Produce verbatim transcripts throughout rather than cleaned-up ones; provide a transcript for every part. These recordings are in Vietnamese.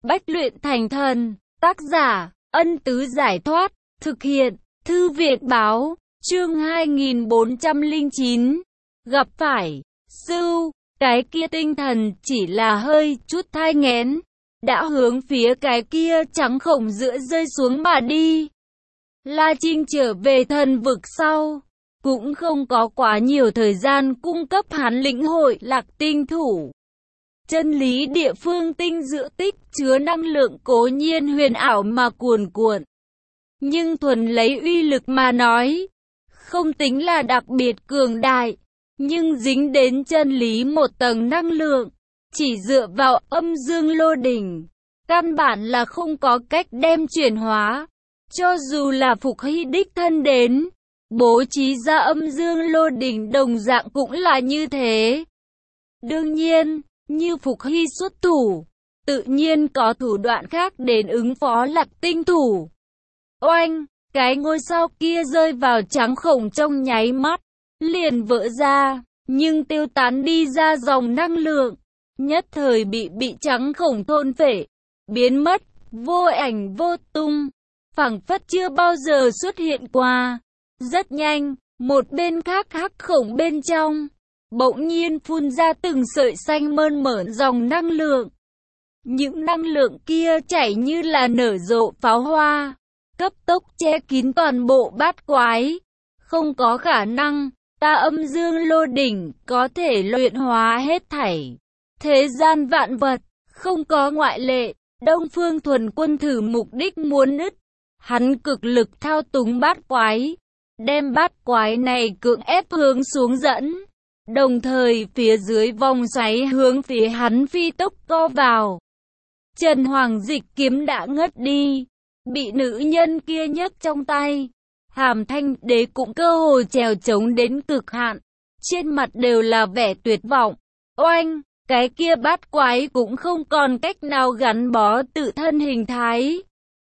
Bách luyện thành thần. Tác giả, Ân Tứ Giải Thoát. Thực hiện, Thư viện Báo. Chương hai nghìn bốn trăm lẻ chín. Gặp phải, Sưu. Cái kia tinh thần chỉ là hơi chút thai nghén, đã hướng phía cái kia trắng khổng giữa rơi xuống mà đi. La Trinh trở về thần vực sau, cũng không có quá nhiều thời gian cung cấp hắn lĩnh hội Lạc Tinh Thủ. Chân lý địa phương tinh dự tích chứa năng lượng cố nhiên huyền ảo mà cuồn cuộn, nhưng thuần lấy uy lực mà nói, không tính là đặc biệt cường đại. Nhưng dính đến chân lý một tầng năng lượng, chỉ dựa vào âm dương lô đỉnh, căn bản là không có cách đem chuyển hóa. Cho dù là Phục Hy đích thân đến, bố trí ra âm dương lô đỉnh đồng dạng cũng là như thế. Đương nhiên, như Phục Hy xuất thủ, tự nhiên có thủ đoạn khác đến ứng phó Lạc Tinh Thủ. Oanh, cái ngôi sao kia rơi vào trắng khổng trong nháy mắt, liền vỡ ra, nhưng tiêu tán đi ra dòng năng lượng, nhất thời bị bị trắng khổng thôn phệ, biến mất, vô ảnh vô tung, phảng phất chưa bao giờ xuất hiện qua. Rất nhanh, một bên khác hắc khổng bên trong, bỗng nhiên phun ra từng sợi xanh mơn mởn dòng năng lượng. Những năng lượng kia chảy như là nở rộ pháo hoa, cấp tốc che kín toàn bộ bát quái. Không có khả năng, ta âm dương lô đỉnh có thể luyện hóa hết thảy thế gian vạn vật, không có ngoại lệ. Đông Phương Thuần Quân thử mục đích muốn nứt, hắn cực lực thao túng bát quái, đem bát quái này cưỡng ép hướng xuống dẫn, đồng thời phía dưới vòng xoáy hướng phía hắn phi tốc co vào. Trần Hoàng Dịch kiếm đã ngất đi, bị nữ nhân kia nhấc trong tay. Hàm Thanh Đế cũng cơ hồ trèo trống đến cực hạn, trên mặt đều là vẻ tuyệt vọng. Oanh, cái kia bát quái cũng không còn cách nào gắn bó tự thân hình thái.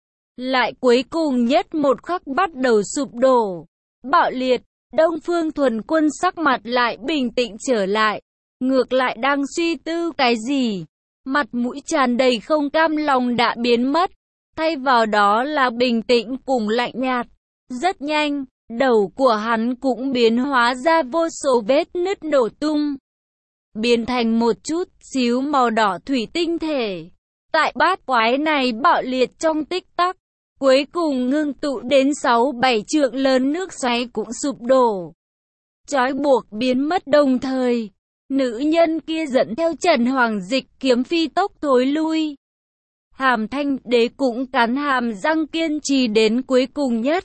Lại cuối cùng nhất một khắc bắt đầu sụp đổ, bạo liệt. Đông Phương Thuần Quân sắc mặt lại bình tĩnh trở lại, ngược lại đang suy tư cái gì, mặt mũi tràn đầy không cam lòng đã biến mất, thay vào đó là bình tĩnh cùng lạnh nhạt. Rất nhanh, đầu của hắn cũng biến hóa ra vô số vết nứt nổ tung, biến thành một chút xíu màu đỏ thủy tinh thể. Tại bát quái này bạo liệt trong tích tắc, cuối cùng ngưng tụ đến sáu bảy trượng lớn nước xoáy cũng sụp đổ. Trói buộc biến mất đồng thời, nữ nhân kia dẫn theo Trần Hoàng Dịch kiếm phi tốc thối lui. Hàm Thanh Đế cũng cắn hàm răng kiên trì đến cuối cùng nhất,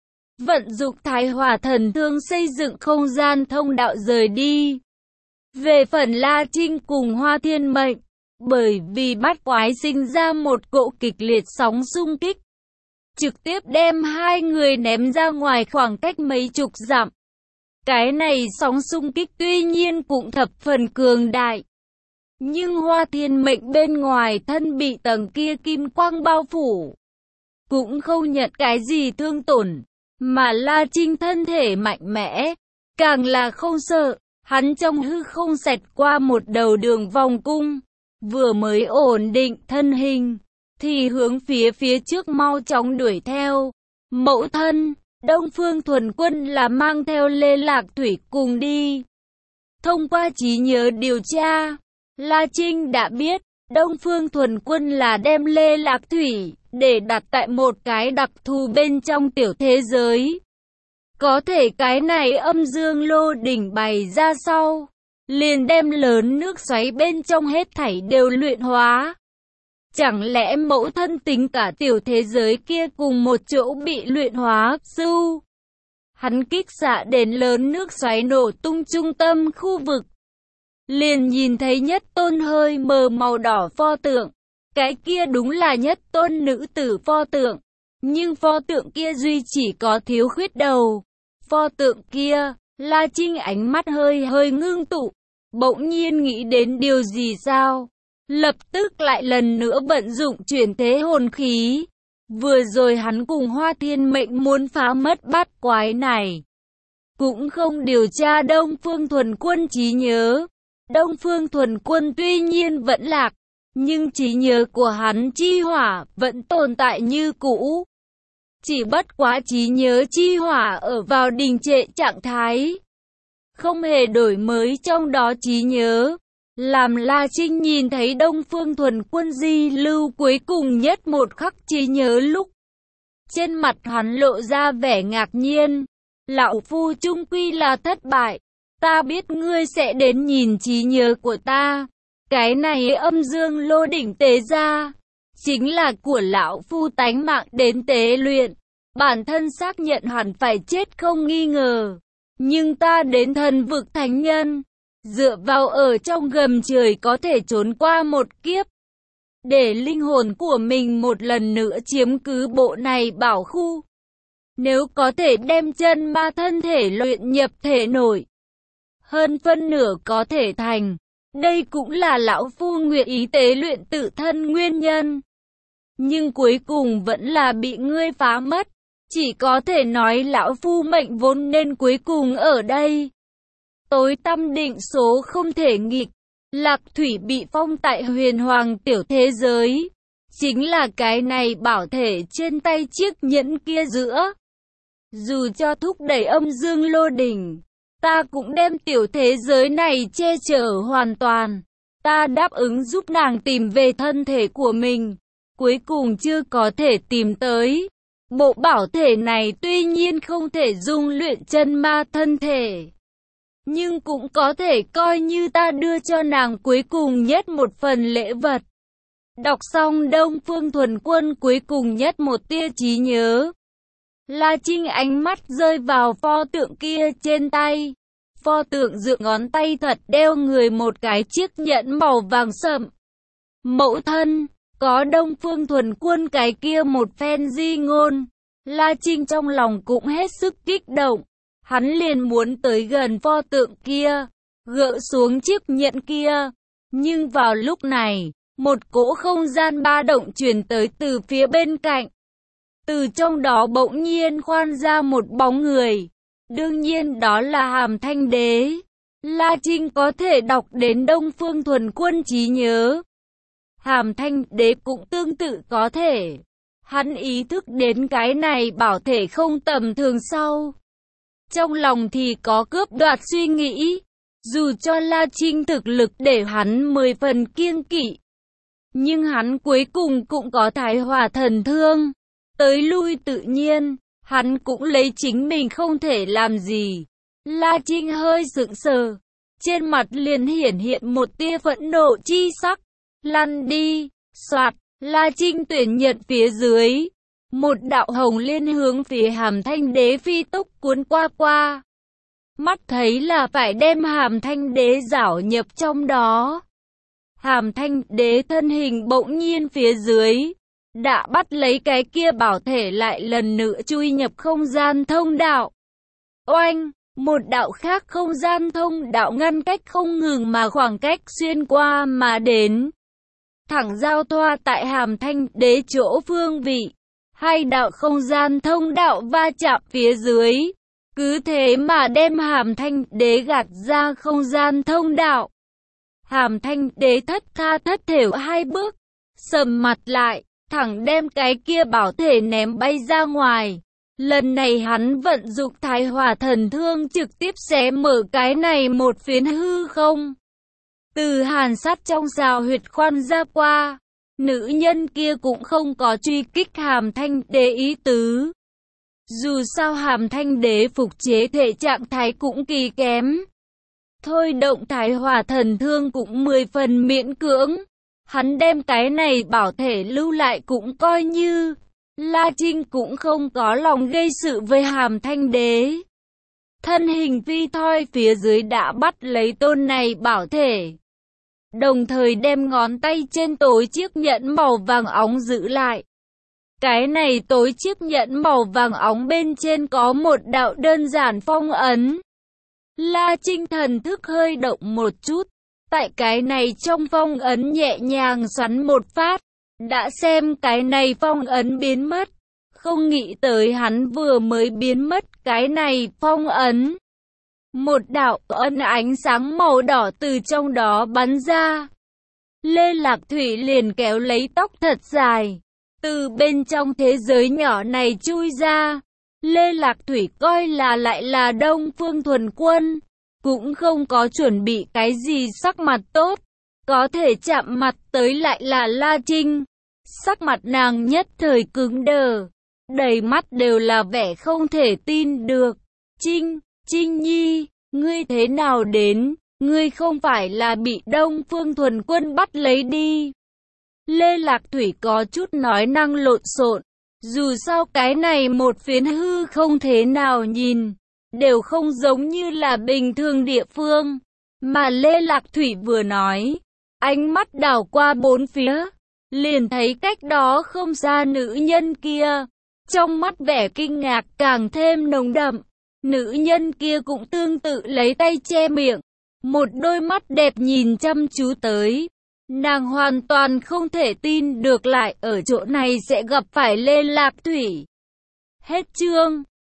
vận dụng Thái Hỏa Thần Thương xây dựng không gian thông đạo rời đi. Về phần La Trinh cùng Hoa Thiên Mệnh, bởi vì bát quái sinh ra một cỗ kịch liệt sóng xung kích, trực tiếp đem hai người ném ra ngoài khoảng cách mấy chục dặm. Cái này sóng xung kích tuy nhiên cũng thập phần cường đại, nhưng Hoa Thiên Mệnh bên ngoài thân bị tầng kia kim quang bao phủ, cũng không nhận cái gì thương tổn. Mà La Trinh thân thể mạnh mẽ, càng là không sợ, hắn trong hư không xẹt qua một đầu đường vòng cung, vừa mới ổn định thân hình, thì hướng phía phía trước mau chóng đuổi theo. Mẫu thân, Đông Phương Thuần Quân là mang theo Lê Lạc Thủy cùng đi. Thông qua trí nhớ điều tra, La Trinh đã biết, Đông Phương Thuần Quân là đem Lê Lạc Thủy để đặt tại một cái đặc thù bên trong tiểu thế giới. Có thể cái này âm dương lô đỉnh bày ra sau, liền đem lớn nước xoáy bên trong hết thảy đều luyện hóa. Chẳng lẽ mẫu thân tính cả tiểu thế giới kia cùng một chỗ bị luyện hóa? Sưu, hắn kích xạ đến lớn nước xoáy nổ tung trung tâm khu vực, liền nhìn thấy nhất tôn hơi mờ màu đỏ pho tượng. Cái kia đúng là nhất tôn nữ tử pho tượng, nhưng pho tượng kia duy chỉ có thiếu khuyết đầu. Pho tượng kia, La Trinh ánh mắt hơi hơi ngưng tụ, bỗng nhiên nghĩ đến điều gì sao? Lập tức lại lần nữa vận dụng chuyển thế hồn khí. Vừa rồi hắn cùng Hoa Thiên Mệnh muốn phá mất bát quái này, cũng không điều tra Đông Phương Thuần Quân trí nhớ. Đông Phương Thuần Quân tuy nhiên vẫn lạc, nhưng trí nhớ của hắn chi hỏa vẫn tồn tại như cũ. Chỉ bất quá trí nhớ chi hỏa ở vào đình trệ trạng thái, không hề đổi mới trong đó trí nhớ, làm La Trinh nhìn thấy Đông Phương Thuần Quân di lưu cuối cùng nhất một khắc trí nhớ lúc. Trên mặt hắn lộ ra vẻ ngạc nhiên. Lão Phu chung quy là thất bại. Ta biết ngươi sẽ đến nhìn trí nhớ của ta. Cái này âm dương lô đỉnh tế ra, chính là của Lão Phu tánh mạng đến tế luyện. Bản thân xác nhận hẳn phải chết không nghi ngờ. Nhưng ta đến thần vực thánh nhân, dựa vào ở trong gầm trời có thể trốn qua một kiếp, để linh hồn của mình một lần nữa chiếm cứ bộ này bảo khu. Nếu có thể đem chân ma thân thể luyện nhập thể nội, hơn phân nửa có thể thành. Đây cũng là Lão Phu nguyện ý tế luyện tự thân nguyên nhân. Nhưng cuối cùng vẫn là bị ngươi phá mất. Chỉ có thể nói Lão Phu mệnh vốn nên cuối cùng ở đây. Tối tăm định số không thể nghịch. Lạc Thủy bị phong tại huyền hoàng tiểu thế giới. Chính là cái này bảo thể trên tay chiếc nhẫn kia giữa. Dù cho thúc đẩy âm dương lô đỉnh, ta cũng đem tiểu thế giới này che chở hoàn toàn. Ta đáp ứng giúp nàng tìm về thân thể của mình. Cuối cùng chưa có thể tìm tới. Bộ bảo thể này tuy nhiên không thể dung luyện chân ma thân thể, nhưng cũng có thể coi như ta đưa cho nàng cuối cùng nhất một phần lễ vật. Đọc xong Đông Phương Thuần Quân cuối cùng nhất một tia trí nhớ. La Trinh ánh mắt rơi vào pho tượng kia trên tay. Pho tượng dựa ngón tay thật đeo người một cái chiếc nhẫn màu vàng sậm. Mẫu thân, có Đông Phương Thuần Quân cái kia một phen di ngôn, La Trinh trong lòng cũng hết sức kích động. Hắn liền muốn tới gần pho tượng kia, gỡ xuống chiếc nhẫn kia. Nhưng vào lúc này, một cỗ không gian ba động truyền tới từ phía bên cạnh. Từ trong đó bỗng nhiên khoan ra một bóng người. Đương nhiên đó là Hàm Thanh Đế. La Trinh có thể đọc đến Đông Phương Thuần Quân trí nhớ. Hàm Thanh Đế cũng tương tự có thể. Hắn ý thức đến cái này bảo thể không tầm thường sau. Trong lòng thì có cướp đoạt suy nghĩ. Dù cho La Trinh thực lực để hắn mười phần kiêng kỵ, nhưng hắn cuối cùng cũng có thái hỏa thần thương. Tới lui tự nhiên, hắn cũng lấy chính mình không thể làm gì. La Trinh hơi sững sờ, trên mặt liền hiển hiện một tia phẫn nộ chi sắc. Lăn đi, soạt, La Trinh tuyển nhận phía dưới. Một đạo hồng liên hướng phía Hàm Thanh Đế phi tốc cuốn qua qua. Mắt thấy là phải đem Hàm Thanh Đế giảo nhập trong đó. Hàm Thanh Đế thân hình bỗng nhiên phía dưới, đã bắt lấy cái kia bảo thể lại lần nữa chui nhập không gian thông đạo. Oanh, một đạo khác không gian thông đạo ngăn cách không ngừng mà khoảng cách xuyên qua mà đến. Thẳng giao thoa tại Hàm Thanh Đế chỗ phương vị. Hai đạo không gian thông đạo va chạm phía dưới. Cứ thế mà đem Hàm Thanh Đế gạt ra không gian thông đạo. Hàm Thanh Đế thất tha thất thểu hai bước, sầm mặt lại, thẳng đem cái kia bảo thể ném bay ra ngoài. Lần này hắn vận dụng thái hỏa thần thương trực tiếp xé mở cái này một phiến hư không. Từ hàn sát trong rào huyệt khoan ra qua, nữ nhân kia cũng không có truy kích Hàm Thanh Đế ý tứ. Dù sao Hàm Thanh Đế phục chế thể trạng thái cũng kỳ kém. Thôi động thái hỏa thần thương cũng mười phần miễn cưỡng. Hắn đem cái này bảo thể lưu lại cũng coi như. La Trinh cũng không có lòng gây sự với Hàm Thanh Đế. Thân hình phi thoi phía dưới đã bắt lấy tôn này bảo thể. Đồng thời đem ngón tay trên tối chiếc nhẫn màu vàng óng giữ lại. Cái này tối chiếc nhẫn màu vàng óng bên trên có một đạo đơn giản phong ấn. La Trinh thần thức hơi động một chút. Tại cái này trong phong ấn nhẹ nhàng xoắn một phát. Đã xem cái này phong ấn biến mất. Không nghĩ tới hắn vừa mới biến mất cái này phong ấn. Một đạo ấn ánh sáng màu đỏ từ trong đó bắn ra. Lê Lạc Thủy liền kéo lấy tóc thật dài, từ bên trong thế giới nhỏ này chui ra. Lê Lạc Thủy coi là lại là Đông Phương Thuần Quân, cũng không có chuẩn bị cái gì sắc mặt tốt, có thể chạm mặt tới lại là La Trinh. Sắc mặt nàng nhất thời cứng đờ, đầy mắt đều là vẻ không thể tin được. Trinh, Trinh Nhi, ngươi thế nào đến, ngươi không phải là bị Đông Phương Thuần Quân bắt lấy đi. Lê Lạc Thủy có chút nói năng lộn xộn, dù sao cái này một phiến hư không thế nào nhìn, đều không giống như là bình thường địa phương. Mà Lê Lạc Thủy vừa nói, ánh mắt đảo qua bốn phía, liền thấy cách đó không xa nữ nhân kia, trong mắt vẻ kinh ngạc càng thêm nồng đậm. Nữ nhân kia cũng tương tự lấy tay che miệng, một đôi mắt đẹp nhìn chăm chú tới. Nàng hoàn toàn không thể tin được lại ở chỗ này sẽ gặp phải Lê Lạc Thủy. Hết chương.